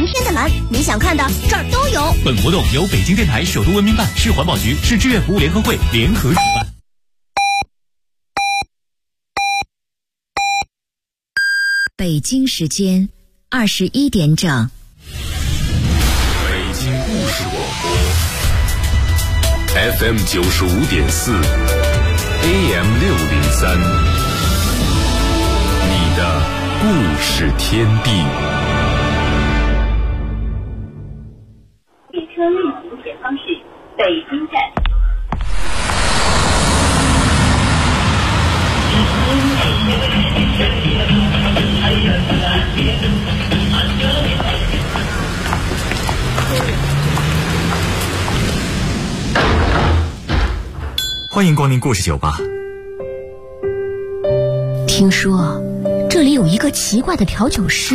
天的蓝，你想看的这儿都有。 本活动由北京电台首都文明办、市环保局、市志愿服务联合会联合主办。 北京时间21点整。 北京故事广播 FM 95.4 AM 603，你的故事天地。 列车运行前方是北京站。 欢迎光临故事酒吧。 听说这里有一个奇怪的调酒师，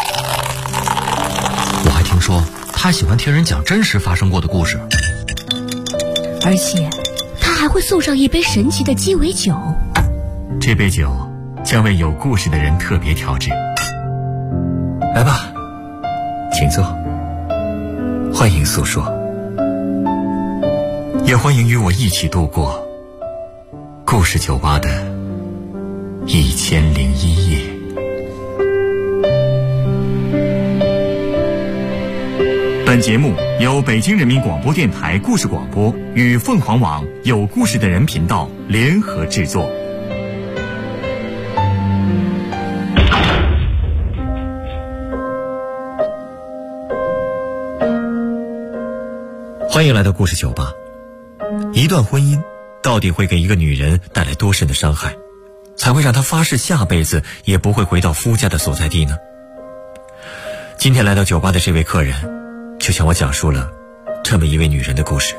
我还听说他喜欢听人讲真实发生过的故事， 而且他还会送上一杯神奇的鸡尾酒。 这杯酒将为有故事的人特别调制。来吧，请坐，欢迎诉说，也欢迎与我一起度过故事酒吧的1001夜。本节目由北京人民广播电台故事广播与凤凰网有故事的人频道联合制作。欢迎来到故事酒吧。一段婚姻到底会给一个女人带来多深的伤害，才会让她发誓下辈子也不会回到夫家的所在地呢？今天来到酒吧的这位客人就向我讲述了这么一位女人的故事。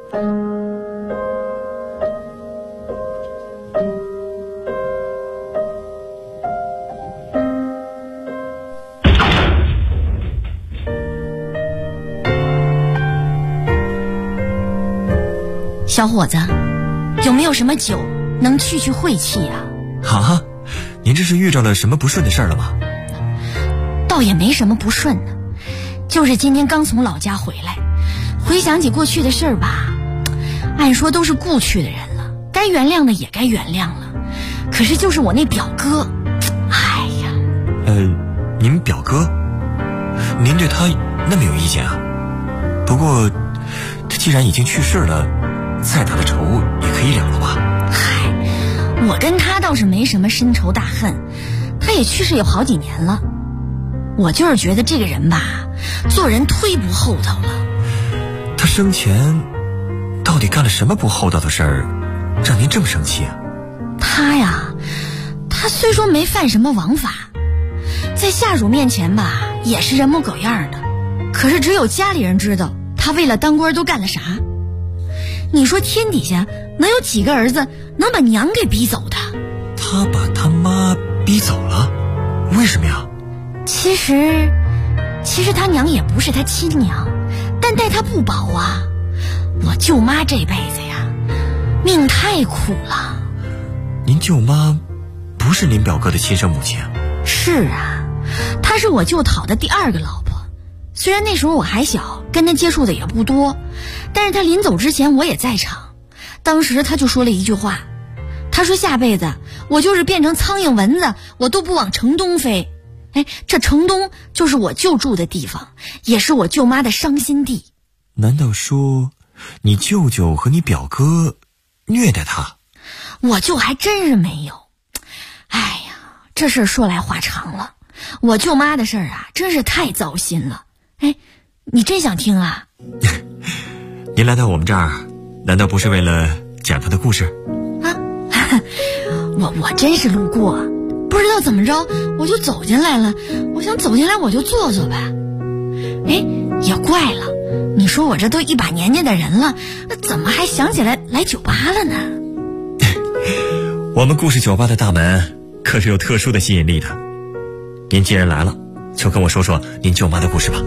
小伙子，有没有什么酒能去晦气呀？ 啊，您这是遇着了什么不顺的事儿了吗？ 倒也没什么不顺的，就是今天刚从老家回来，回想起过去的事儿吧，按说都是故去的人了，该原谅的也该原谅了，可是就是我那表哥，哎呀。 您表哥？您对他那么有意见啊？不过他既然已经去世了，再大的仇也可以了了吧？ 嗨，我跟他倒是没什么深仇大恨，他也去世有好几年了。我就是觉得这个人吧，做人忒不厚道了。 他生前到底干了什么不厚道的事儿，让您这么生气啊？ 他呀，他虽说没犯什么王法，在下属面前吧也是人模狗样的，可是只有家里人知道他为了当官都干了啥。你说天底下能有几个儿子能把娘给逼走的？ 他把他妈逼走了？为什么呀？ 其实他娘也不是他亲娘，但待他不薄啊。我舅妈这辈子呀，命太苦了。 您舅妈不是您表哥的亲生母亲啊？ 是啊，她是我舅讨的第2个老婆。虽然那时候我还小，跟他接触的也不多，但是他临走之前我也在场。当时他就说了一句话，他说下辈子我就是变成苍蝇蚊子，我都不往城东飞。哎，这城东就是我舅住的地方，也是我舅妈的伤心地。 难道说你舅舅和你表哥虐待他？ 我舅还真是没有。哎呀，这事儿说来话长了，我舅妈的事儿啊，真是太糟心了。哎，你真想听啊？ 您来到我们这儿，难道不是为了讲他的故事啊？我真是路过，不知道怎么着我就走进来了，我想走进来我就坐坐呗。哎，也怪了，你说我这都一把年纪的人了，怎么还想起来酒吧了呢？ 我们故事酒吧的大门可是有特殊的吸引力的。您既然来了，就跟我说说您舅妈的故事吧。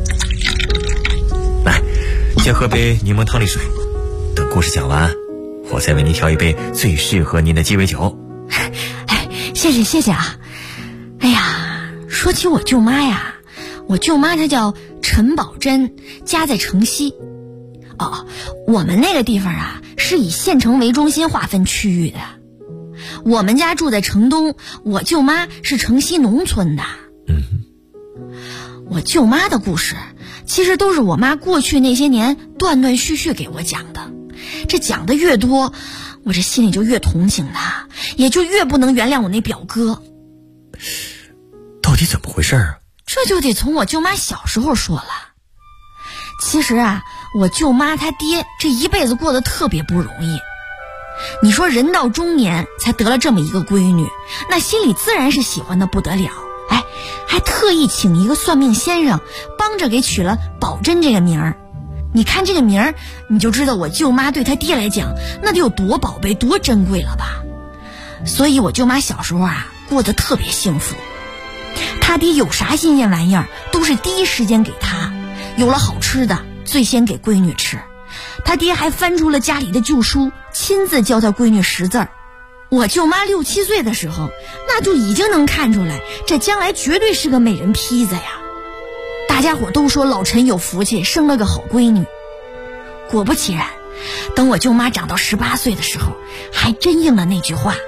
来，先喝杯柠檬汤力水，等故事讲完，我再为您挑一杯最适合您的鸡尾酒。 哎，谢谢啊。哎呀，说起我舅妈呀， 我舅妈她叫陈宝珍，家在城西。我们那个地方啊，是以县城为中心划分区域的。我们家住在城东，我舅妈是城西农村的。我舅妈的故事，其实都是我妈过去那些年断断续续给我讲的。这讲的越多，我这心里就越同情她，也就越不能原谅我那表哥。 到底怎么回事啊？ 这就得从我舅妈小时候说了。其实啊，我舅妈她爹这一辈子过得特别不容易。你说人到中年才得了这么一个闺女，那心里自然是喜欢的不得了。还特意请一个算命先生帮着给取了宝珍这个名儿。你看这个名儿，你就知道我舅妈对她爹来讲那得有多宝贝多珍贵了吧。所以我舅妈小时候啊过得特别幸福，她爹有啥新鲜玩意儿都是第一时间给她，有了好吃的最先给闺女吃。她爹还翻出了家里的旧书，亲自教她闺女识字儿。我舅妈6、7岁的时候，那就已经能看出来，这将来绝对是个美人坯子呀。大家伙都说老陈有福气，生了个好闺女。果不其然，等我舅妈长到18岁的时候，还真应了那句话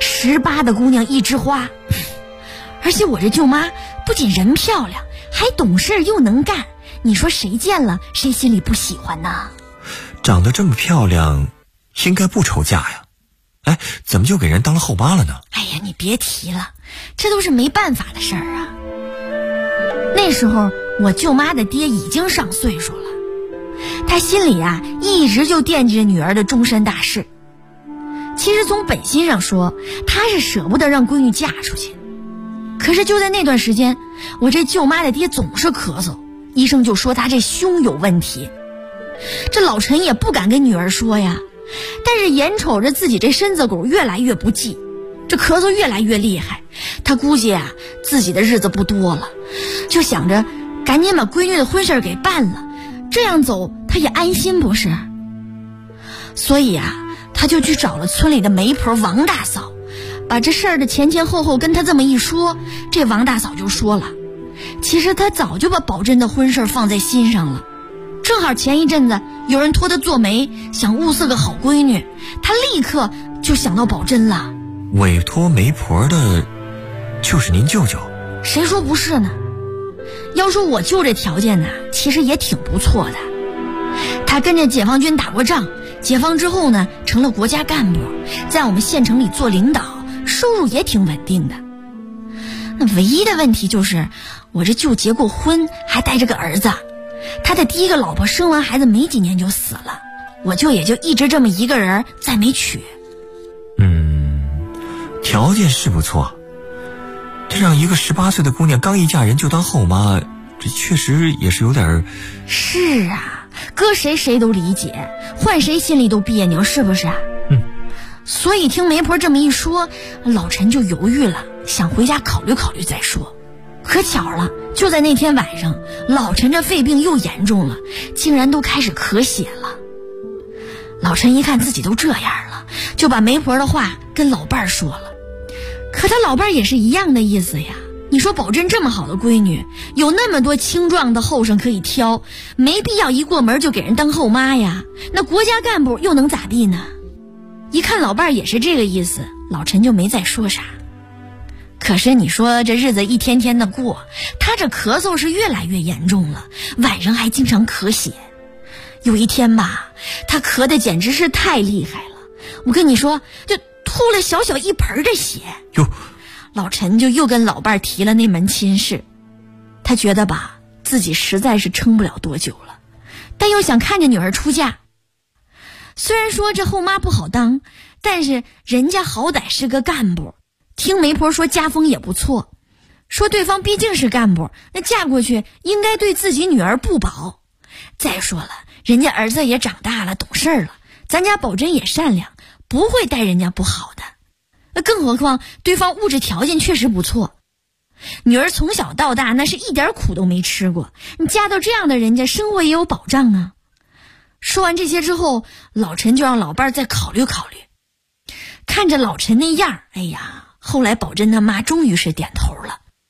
，18的姑娘一枝花。而且我这舅妈不仅人漂亮，还懂事又能干，你说谁见了谁心里不喜欢呢？ 长得这么漂亮，应该不愁嫁呀。怎么就给人当了后妈了呢？ 哎呀，你别提了，这都是没办法的事儿啊。那时候我舅妈的爹已经上岁数了，他心里啊一直就惦记着女儿的终身大事。其实从本心上说，他是舍不得让闺女嫁出去。可是就在那段时间，我这舅妈的爹总是咳嗽，医生就说他这胸有问题。这老陈也不敢跟女儿说呀，但是眼瞅着自己这身子骨越来越不济，这咳嗽越来越厉害，他估计啊自己的日子不多了，就想着赶紧把闺女的婚事给办了，这样走他也安心不是？所以啊，他就去找了村里的媒婆王大嫂，把这事儿的前前后后跟他这么一说。这王大嫂就说了，其实他早就把宝珍的婚事放在心上了，正好前一阵子有人托他做媒，想物色个好闺女，他立刻就想到宝珍了。 委托媒婆的就是您舅舅？ 谁说不是呢？要说我舅这条件呢，其实也挺不错的。他跟着解放军打过仗，解放之后呢成了国家干部，在我们县城里做领导，收入也挺稳定的。那唯一的问题就是我这舅结过婚，还带着个儿子，他的第一个老婆生完孩子没几年就死了，我舅也就一直这么一个人，再没娶。 条件是不错，这让一个18岁的姑娘刚一嫁人就当后妈，这确实也是有点。 是啊，搁谁都理解，换谁心里都别扭，是不是啊？所以听媒婆这么一说，老陈就犹豫了，想回家考虑考虑再说。可巧了，就在那天晚上，老陈这肺病又严重了，竟然都开始咳血了。老陈一看自己都这样了，就把媒婆的话跟老伴儿说了。可他老伴儿也是一样的意思呀，你说宝珍这么好的闺女，有那么多青壮的后生可以挑，没必要一过门就给人当后妈呀，那国家干部又能咋地呢？一看老伴儿也是这个意思，老陈就没再说啥。可是你说这日子一天天的过，他这咳嗽是越来越严重了，晚上还经常咳血。有一天吧，他咳得简直是太厉害了，我跟你说，就吐了小小一盆的血。 哟， 老陈就又跟老伴儿提了那门亲事。他觉得吧，自己实在是撑不了多久了，但又想看着女儿出嫁。虽然说这后妈不好当，但是人家好歹是个干部，听媒婆说家风也不错，说对方毕竟是干部，那嫁过去应该对自己女儿不薄。再说了，人家儿子也长大了，懂事了，咱家宝珍也善良，不会待人家不好的。更何况对方物质条件确实不错，女儿从小到大那是一点苦都没吃过，你嫁到这样的人家，生活也有保障啊。说完这些之后，老陈就让老伴儿再考虑考虑。看着老陈那样，哎呀，后来宝珍他妈终于是点头了。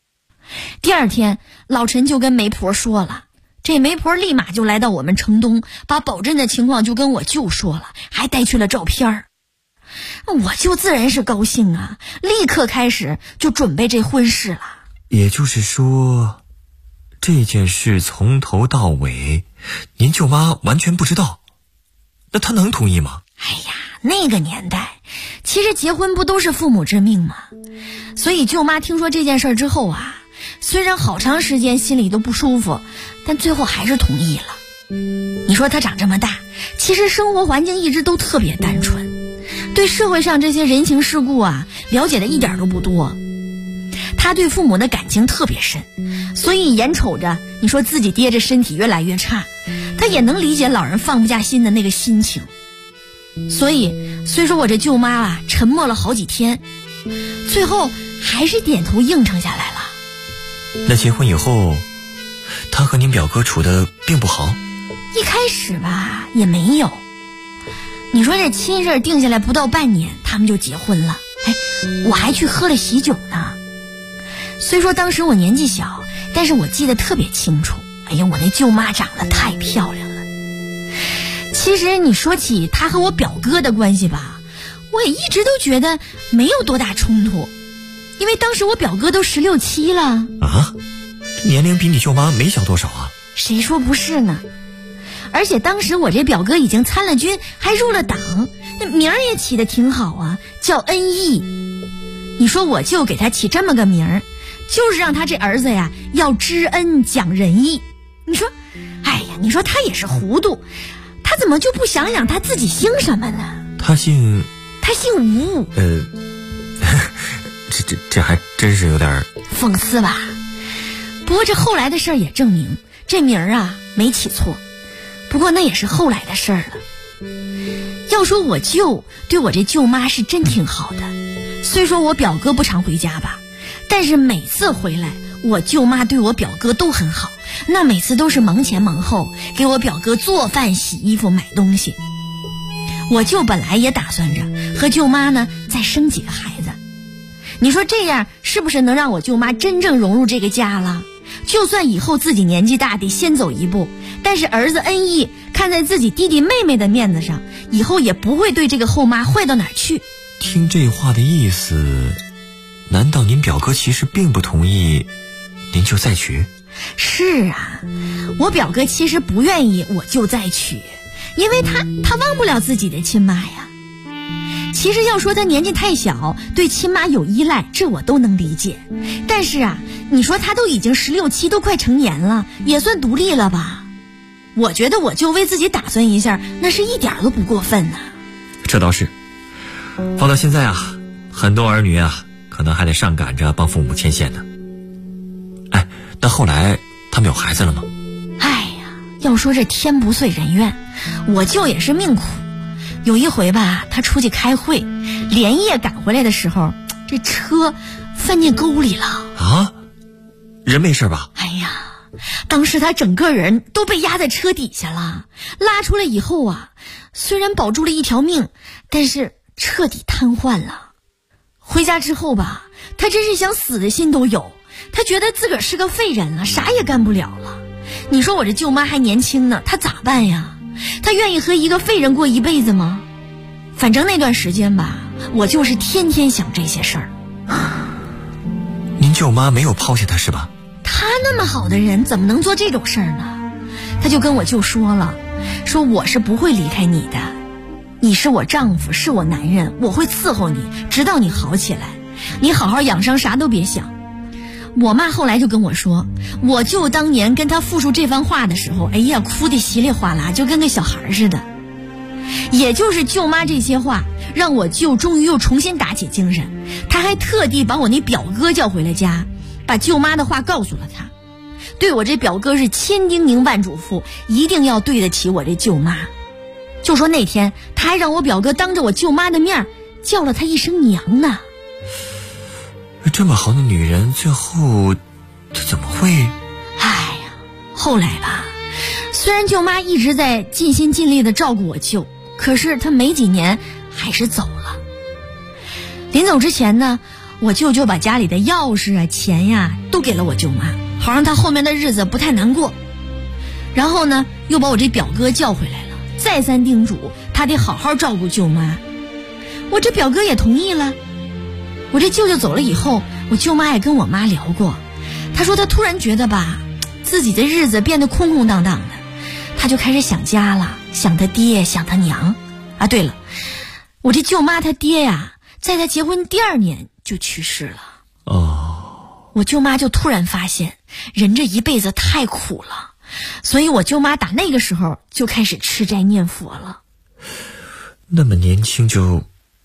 第二天，老陈就跟媒婆说了，这媒婆立马就来到我们城东，把宝珍的情况就跟我舅说了，还带去了照片。我舅自然是高兴啊，立刻开始就准备这婚事了。 也就是说，这件事从头到尾，您舅妈完全不知道，那她能同意吗？ 哎呀，那个年代，其实结婚不都是父母之命吗？所以舅妈听说这件事之后啊，虽然好长时间心里都不舒服，但最后还是同意了。你说她长这么大，其实生活环境一直都特别单纯，对社会上这些人情世故啊，了解的一点都不多。她对父母的感情特别深，所以眼瞅着你说自己爹这身体越来越差，她也能理解老人放不下心的那个心情。所以虽说我这舅妈啊沉默了好几天，最后还是点头应承下来了。 那结婚以后，她和您表哥处得并不好？ 一开始吧也没有，你说这亲事定下来不到半年，他们就结婚了。我还去喝了喜酒呢。虽说当时我年纪小，但是我记得特别清楚。哎呀，我那舅妈长得太漂亮了。其实你说起她和我表哥的关系吧，我也一直都觉得没有多大冲突，因为当时我表哥都16、17了啊，年龄比你舅妈没小多少啊？ 谁说不是呢？而且当时我这表哥已经参了军，还入了党，那名儿也起得挺好啊，叫恩义。你说我就给他起这么个名儿，就是让他这儿子呀要知恩讲仁义。你说，哎呀，你说他也是糊涂，他怎么就不想想他自己姓什么呢？ 他姓吴。 这还真是有点讽刺吧。不过这后来的事儿也证明，这名儿啊没起错。不过那也是后来的事儿了。要说我舅对我这舅妈是真挺好的，虽说我表哥不常回家吧，但是每次回来，我舅妈对我表哥都很好，那每次都是忙前忙后，给我表哥做饭、洗衣服、买东西。我舅本来也打算着和舅妈呢再生几个孩子，你说这样是不是能让我舅妈真正融入这个家了？就算以后自己年纪大得先走一步，但是儿子恩义看在自己弟弟妹妹的面子上，以后也不会对这个后妈坏到哪儿去。 听这话的意思，难道您表哥其实并不同意您就再娶？ 是啊，我表哥其实不愿意我就再娶，因为他忘不了自己的亲妈呀。其实要说他年纪太小，对亲妈有依赖，这我都能理解。但是啊，你说他都已经16、17，都快成年了，也算独立了吧？我觉得我就为自己打算一下，那是一点都不过分呢。 这倒是，放到现在啊，很多儿女啊，可能还得上赶着帮父母牵线呢。哎，那后来他们有孩子了吗？ 哎呀，要说这天不遂人愿，我舅也是命苦。有一回吧，他出去开会，连夜赶回来的时候，这车翻进沟里了。 啊？人没事吧？ 哎呀，当时他整个人都被压在车底下了，拉出来以后啊，虽然保住了一条命，但是彻底瘫痪了。回家之后吧，他真是想死的心都有，他觉得自个儿是个废人了，啥也干不了了。你说我这舅妈还年轻呢，她咋办呀？她愿意和一个废人过一辈子吗？反正那段时间吧，我就是天天想这些事儿。 您舅妈没有抛下他是吧？ 她那么好的人，怎么能做这种事儿呢？她就跟我舅说了，说我是不会离开你的，你是我丈夫，是我男人，我会伺候你，直到你好起来，你好好养伤，啥都别想。我妈后来就跟我说，我舅当年跟她复述这番话的时候，哎呀，哭得稀里哗啦，就跟个小孩似的。也就是舅妈这些话，让我舅终于又重新打起精神。他还特地把我那表哥叫回了家，把舅妈的话告诉了他，对我这表哥是千叮咛万嘱咐，一定要对得起我这舅妈。就说那天他还让我表哥当着我舅妈的面叫了他一声娘呢。 这么好的女人，最后她怎么会？ 哎呀，后来吧，虽然舅妈一直在尽心尽力的照顾我舅，可是她没几年还是走了。临走之前呢， 我舅舅把家里的钥匙啊、钱呀都给了我舅妈，好让她后面的日子不太难过。然后呢，又把我这表哥叫回来了，再三叮嘱他得好好照顾舅妈。我这表哥也同意了。我这舅舅走了以后，我舅妈也跟我妈聊过，她说她突然觉得吧，自己的日子变得空空荡荡的，她就开始想家了，想她爹，想她娘。啊，对了，我这舅妈她爹呀，在她结婚第2年就去世了。我舅妈就突然发现人这一辈子太苦了，所以我舅妈打那个时候就开始吃斋念佛了。 那么年轻就，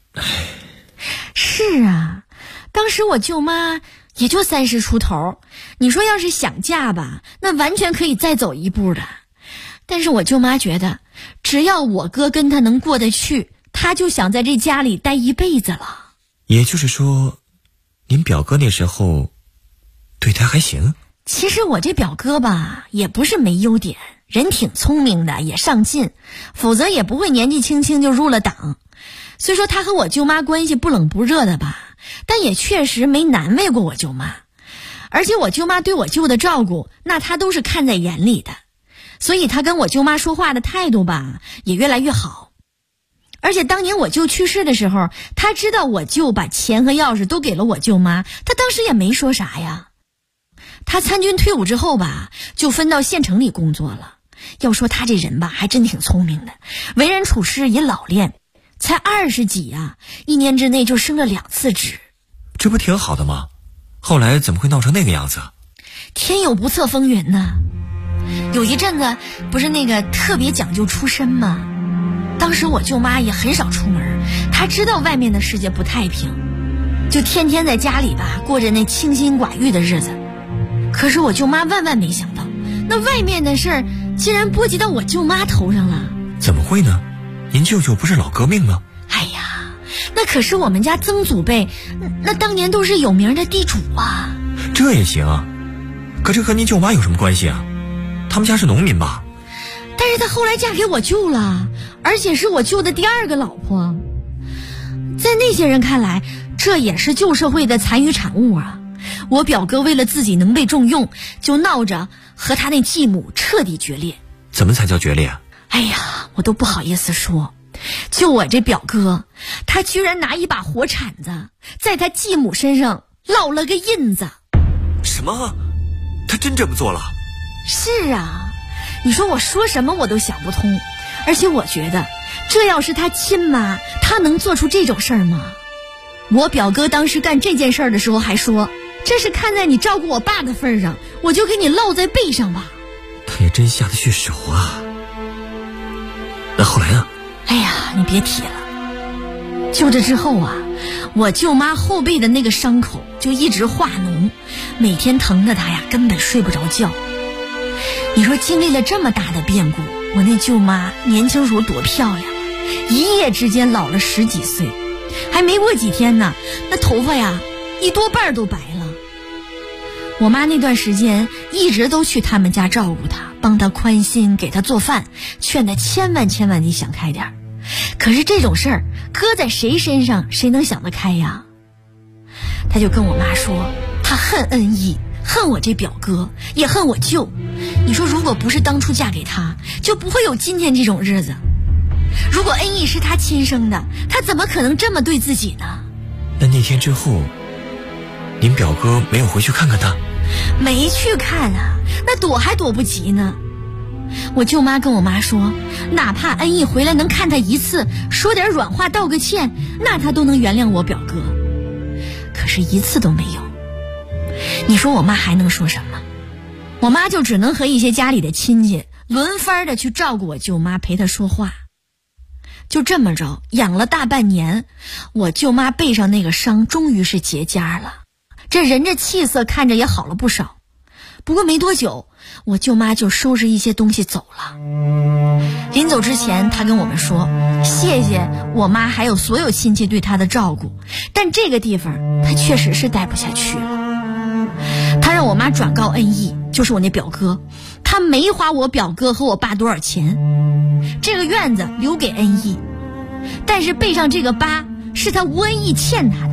是啊，当时我舅妈也就30出头，你说要是想嫁吧，那完全可以再走一步的。但是我舅妈觉得，只要我哥跟她能过得去，她就想在这家里待一辈子了。 也就是说，您表哥那时候对她还行？ 其实我这表哥吧，也不是没优点，人挺聪明的，也上进，否则也不会年纪轻轻就入了党。虽说他和我舅妈关系不冷不热的吧，但也确实没难为过我舅妈。而且我舅妈对我舅的照顾，那他都是看在眼里的，所以他跟我舅妈说话的态度吧，也越来越好。而且当年我舅去世的时候，他知道我舅把钱和钥匙都给了我舅妈，他当时也没说啥呀。他参军退伍之后吧，就分到县城里工作了。要说他这人吧，还真挺聪明的，为人处事也老练，才20几啊，1年之内就升了2次职。 这不挺好的吗？后来怎么会闹成那个样子？ 天有不测风云呢。有一阵子不是那个特别讲究出身吗？当时我舅妈也很少出门，她知道外面的世界不太平，就天天在家里吧过着那清心寡欲的日子。可是我舅妈万万没想到，那外面的事儿竟然波及到我舅妈头上了。 怎么会呢？您舅舅不是老革命吗？ 哎呀，那可是我们家曾祖辈，那当年都是有名的地主啊。 这也行啊？可这和您舅妈有什么关系啊？他们家是农民吧？ 但是她后来嫁给我舅了，而且是我舅的第2个老婆。在那些人看来，这也是旧社会的残余产物啊。我表哥为了自己能被重用，就闹着和他那继母彻底决裂。 怎么才叫决裂啊？ 哎呀，我都不好意思说。就我这表哥，他居然拿一把火铲子在他继母身上烙了个印子。 什么？他真这么做了？ 是啊，你说我说什么我都想不通。而且我觉得，这要是他亲妈，他能做出这种事儿吗？我表哥当时干这件事儿的时候还说，这是看在你照顾我爸的份上，我就给你烙在背上吧。 他也真下得去手啊。那后来呢？ 哎呀，你别提了。就这之后啊，我舅妈后背的那个伤口就一直化脓，每天疼得她呀根本睡不着觉。你说经历了这么大的变故，我那舅妈年轻时候多漂亮啊，一夜之间老了10几岁，还没过几天呢，那头发呀一多半都白了。我妈那段时间一直都去他们家照顾她，帮她宽心，给她做饭，劝她千万得想开点。可是这种事儿搁在谁身上谁能想得开呀？她就跟我妈说，她恨恩义，恨我这表哥，也恨我舅。你说如果不是当初嫁给他，就不会有今天这种日子。如果恩义是他亲生的，他怎么可能这么对自己呢？ 那天之后，您表哥没有回去看看他？ 没去看啊，那躲还躲不及呢。我舅妈跟我妈说，哪怕恩义回来能看他一次，说点软话道个歉，那他都能原谅我表哥。可是一次都没有。你说我妈还能说什么？我妈就只能和一些家里的亲戚轮番的去照顾我舅妈，陪她说话。就这么着养了大半年，我舅妈背上那个伤终于是结痂了，这人这气色看着也好了不少。不过没多久，我舅妈就收拾一些东西走了。临走之前，她跟我们说，谢谢我妈还有所有亲戚对她的照顾，但这个地方她确实是待不下去了。她让我妈转告恩义，就是我那表哥，她没花我表哥和我爸多少钱，这个院子留给恩义，但是背上这个疤是他吴恩义欠他的，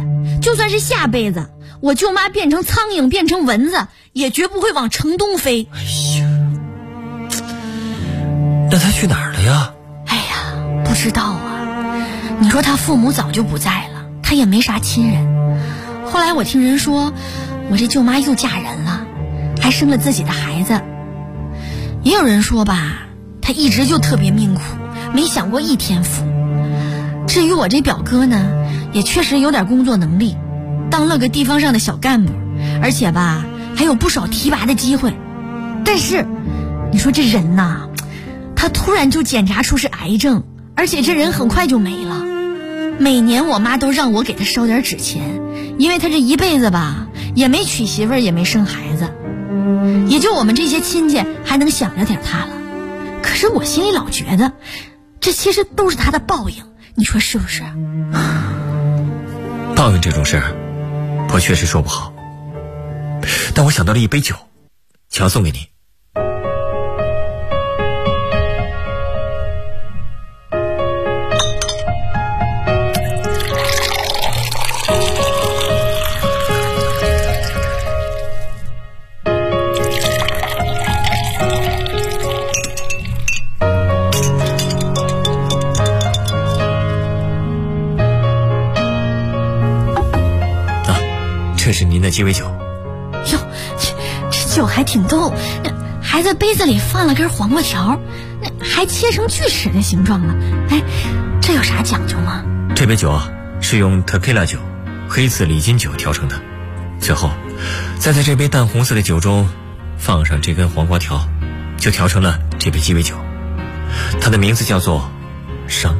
就算是下辈子我舅妈变成苍蝇变成蚊子，也绝不会往城东飞。 哎呀，那他去哪儿了呀？ 哎呀，不知道啊。你说他父母早就不在了，他也没啥亲人。后来我听人说，我这舅妈又嫁人了，还生了自己的孩子。也有人说吧，他一直就特别命苦，没享过一天福。至于我这表哥呢，也确实有点工作能力，当了个地方上的小干部，而且吧还有不少提拔的机会。但是你说这人呐，他突然就检查出是癌症，而且这人很快就没了。每年我妈都让我给他烧点纸钱，因为他这一辈子吧也没娶媳妇儿，也没生孩子，也就我们这些亲戚还能想着点他了。可是我心里老觉得，这其实都是他的报应，你说是不是？ 报应这种事儿，我确实说不好。但我想到了一杯酒，想送给你。这是您的鸡尾酒。 哟，这酒还挺逗，还在杯子里放了根黄瓜条，还切成锯齿的形状了。哎，这有啥讲究吗？ 这杯酒啊，是用 tequila 酒、黑刺李金酒调成的，最后再在这杯淡红色的酒中放上这根黄瓜条，就调成了这杯鸡尾酒。它的名字叫做伤。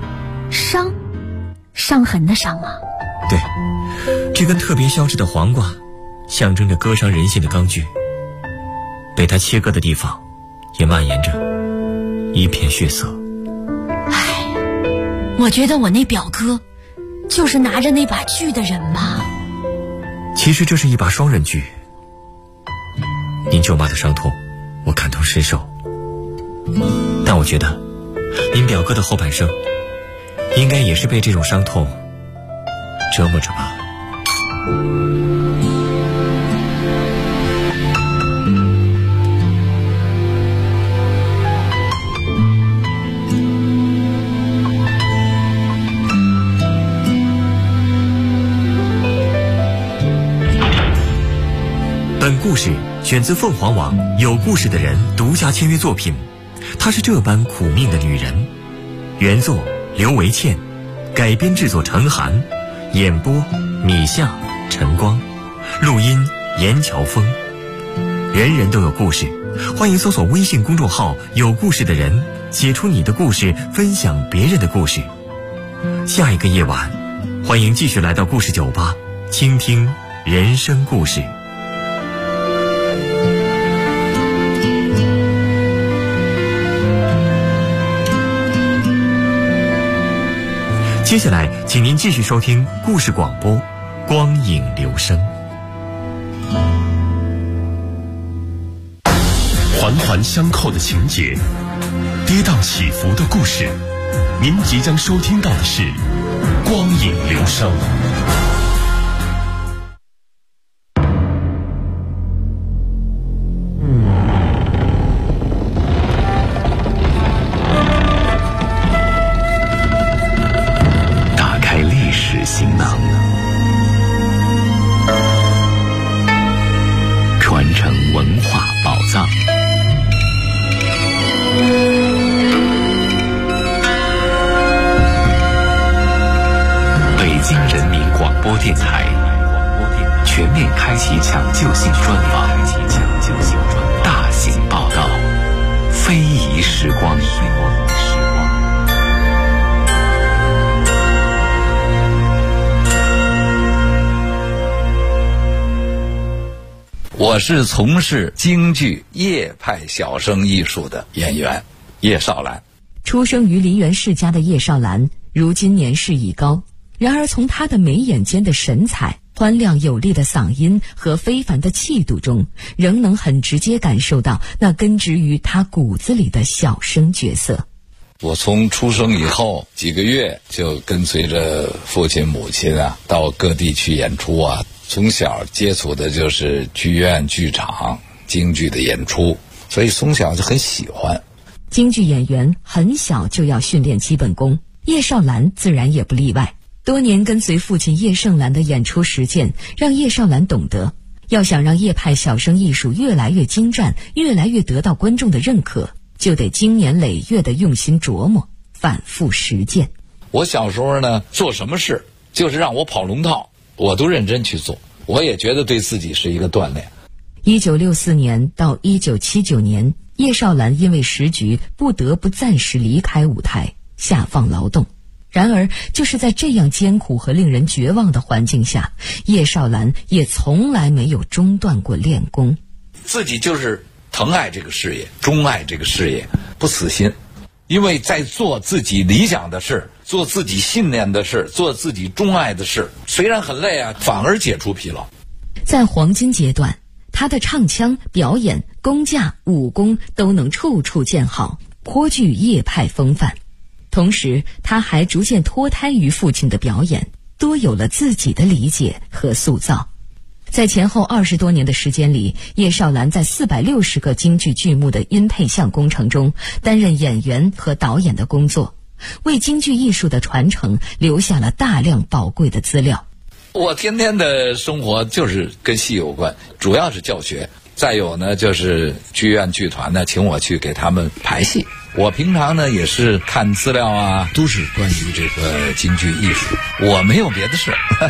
伤痕的伤吗？ 对，这根特别消脂的黄瓜象征着割伤人心的钢锯，被它切割的地方也蔓延着一片血色。 哎，我觉得我那表哥就是拿着那把锯的人吧。 其实这是一把双刃锯。您舅妈的伤痛我感同身受，但我觉得您表哥的后半生应该也是被这种伤痛折磨着吧。本故事选自凤凰网有故事的人独家签约作品，她是这般苦命的女人。原作刘维倩，改编制作陈寒，演播米夏、陈光，录音严乔峰。人人都有故事，欢迎搜索微信公众号有故事的人，写出你的故事，分享别人的故事。下一个夜晚，欢迎继续来到故事酒吧，倾听人生故事。接下来请您继续收听故事广播光影留声。 环环相扣的情节，跌宕起伏的故事，您即将收听到的是光影留声。行囊，传承文化宝藏。北京人民广播电台全面开启抢救性专访，大型报道，非遗时光。 我是从事京剧叶派小生艺术的演员叶绍兰。 出生于梨园世家的叶绍兰，如今年事已高，然而从她的眉眼间的神采、欢亮有力的嗓音和非凡的气度中，仍能很直接感受到那根植于她骨子里的小生角色。 我从出生以后几个月就跟随着父亲母亲啊到各地去演出啊，从小接触的就是剧院剧场京剧的演出，所以从小就很喜欢。 京剧演员很小就要训练基本功，叶绍兰自然也不例外。多年跟随父亲叶盛兰的演出实践，让叶绍兰懂得，要想让叶派小生艺术越来越精湛，越来越得到观众的认可，就得经年累月的用心琢磨，反复实践。 我小时候呢，做什么事就是让我跑龙套，我都认真去做，我也觉得对自己是一个锻炼。 1964年到1979年，叶绍兰因为时局不得不暂时离开舞台，下放劳动。然而就是在这样艰苦和令人绝望的环境下，叶绍兰也从来没有中断过练功。 自己就是疼爱这个事业，钟爱这个事业，不死心。因为在做自己理想的事，做自己信念的事，做自己钟爱的事，虽然很累啊，反而解除疲劳。 在黄金阶段，他的唱腔、表演、功架、武功都能处处见好，颇具叶派风范。同时他还逐渐脱胎于父亲的表演，多有了自己的理解和塑造。在前后20多年的时间里，叶绍兰在460个京剧剧目的音配像工程中担任演员和导演的工作，为京剧艺术的传承留下了大量宝贵的资料。 我天天的生活就是跟戏有关，主要是教学，再有呢就是剧院剧团呢请我去给他们排戏。我平常呢也是看资料啊，都是关于这个京剧艺术，我没有别的事。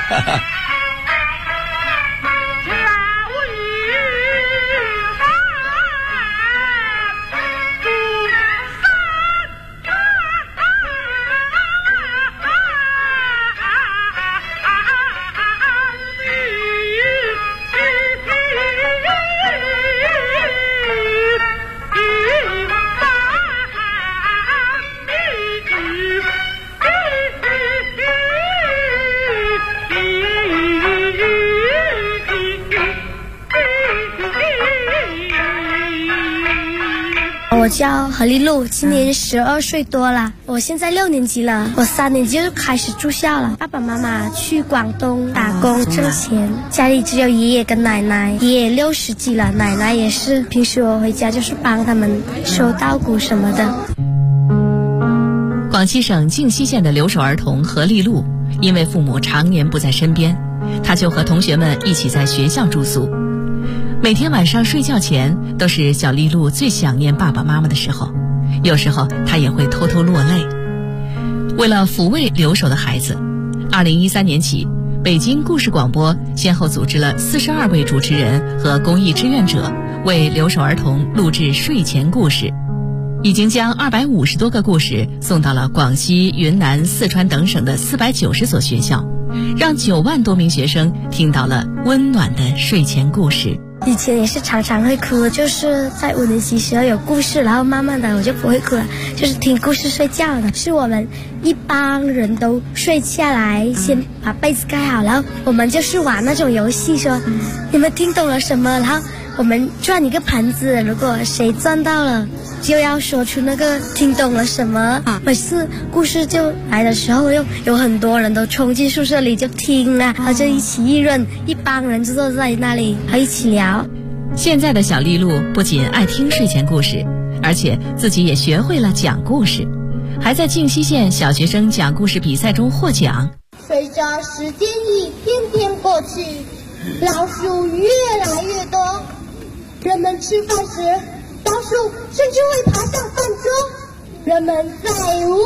我叫何丽露，今年12岁多了。我现在6年级了，我3年级就开始住校了。爸爸妈妈去广东打工挣钱，家里只有爷爷跟奶奶。爷爷60几了，奶奶也是。平时我回家就是帮他们收稻谷什么的。 广西省靖西县的留守儿童何丽露，因为父母常年不在身边，她就和同学们一起在学校住宿。每天晚上睡觉前都是小丽露最想念爸爸妈妈的时候，有时候她也会偷偷落泪。为了抚慰留守的孩子，2013年起，北京故事广播先后组织了42位主持人和公益志愿者为留守儿童录制睡前故事，已经将250多个故事送到了广西、云南、四川等省的490所学校，让9万多名学生听到了温暖的睡前故事。 以前也是常常会哭，就是在5年级时候有故事，然后慢慢的我就不会哭了，就是听故事睡觉的。是我们一帮人都睡下来，先把被子盖好，然后我们就是玩那种游戏，说你们听懂了什么，然后我们转一个盘子，如果谁转到了就要说出那个听懂了什么。每次故事就来的时候，又有很多人都冲进宿舍里就听啊，然后就一起议论，一帮人就坐在那里还一起聊。 现在的小丽露不仅爱听睡前故事，而且自己也学会了讲故事，还在靖西县小学生讲故事比赛中获奖。 随着时间一天天过去，老鼠越来越多，人们吃饭时老鼠甚至会爬上饭桌，人们再无